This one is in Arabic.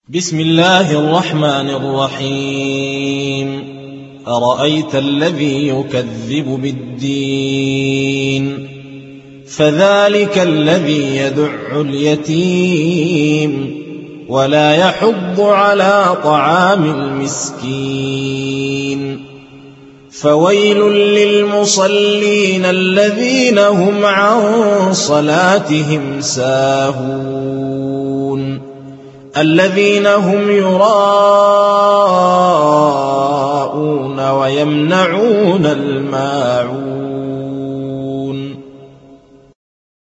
بسم الله الرحمن الرحيم أرأيت الذي يكذب بالدين فذلك الذي يدع اليتيم ولا يحض على طعام المسكين فويل للمصلين الذين هم عن صلاتهم ساهون الذين هم يراءون ويمنعون الماعون